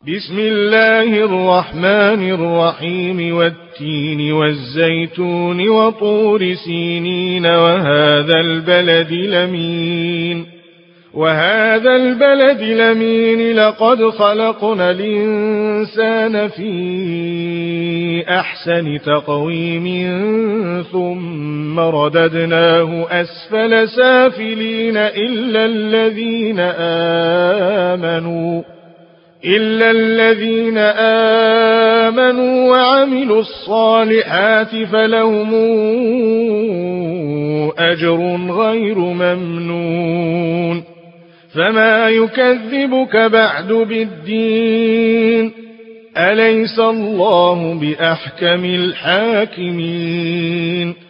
بسم الله الرحمن الرحيم والتين والزيتون وطور سينين وهذا البلد الأمين لقد خلقنا الإنسان في أحسن تقويم ثم رددناه أسفل سافلين إلا الذين آمنوا وعملوا الصالحات فلهم أجر غير ممنون فما يكذبك بعد بالدين أليس الله بأحكم الحاكمين